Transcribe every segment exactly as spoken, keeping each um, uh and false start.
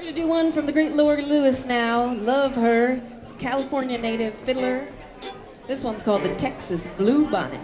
to do one from the great Laura Lewis now. Love her. It's a California native fiddler. This one's called the Texas Blue Bonnets.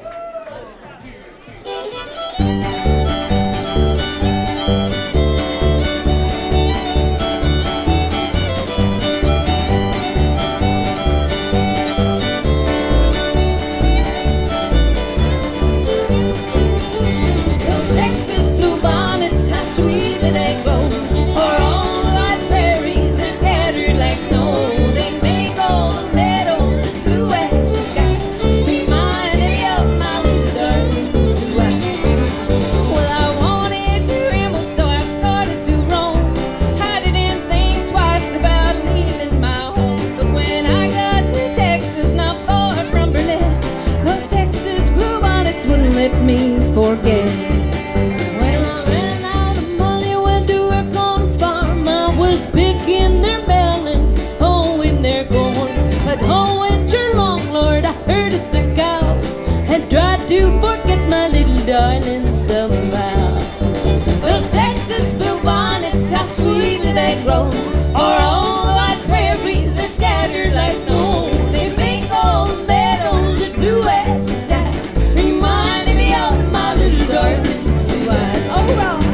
Let me forget. Well, I ran out of money, went to work on a farm. I was picking their melons, hoeing their corn. But all winter long, Lord, I herded the cows and tried to forget my little darling somehow. Those Texas blue bonnets, how sweetly they grow, or all the white prairies, they're scattered like snow. They make all the meadows and blue west skies remind me of my little darling blue eyes. All right.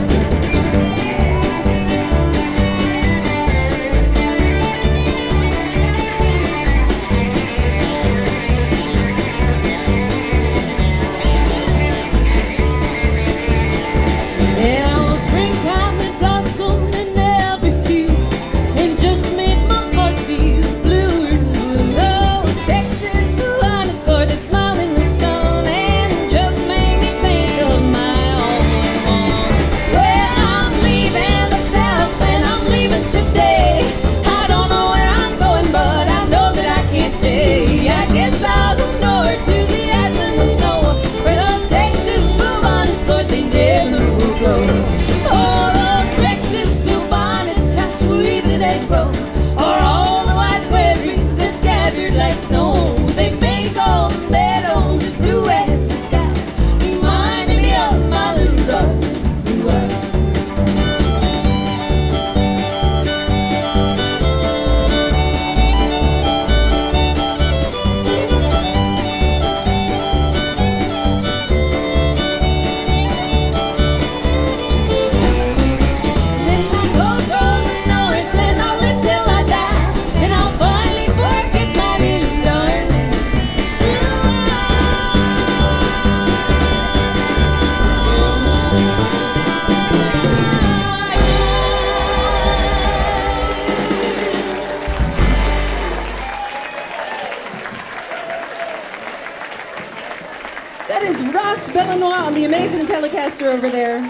That is Ross Bellenois on the amazing Telecaster over there.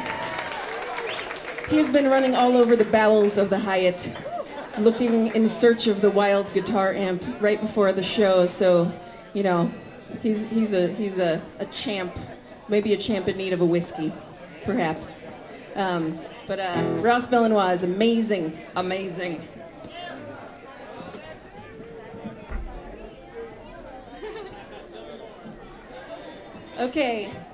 He has been running all over the bowels of the Hyatt, looking in search of the wild guitar amp right before the show. So, you know, he's he's a he's a, a champ, maybe a champ in need of a whiskey, perhaps. Um, but uh, Ross Bellenois is amazing, amazing. Okay.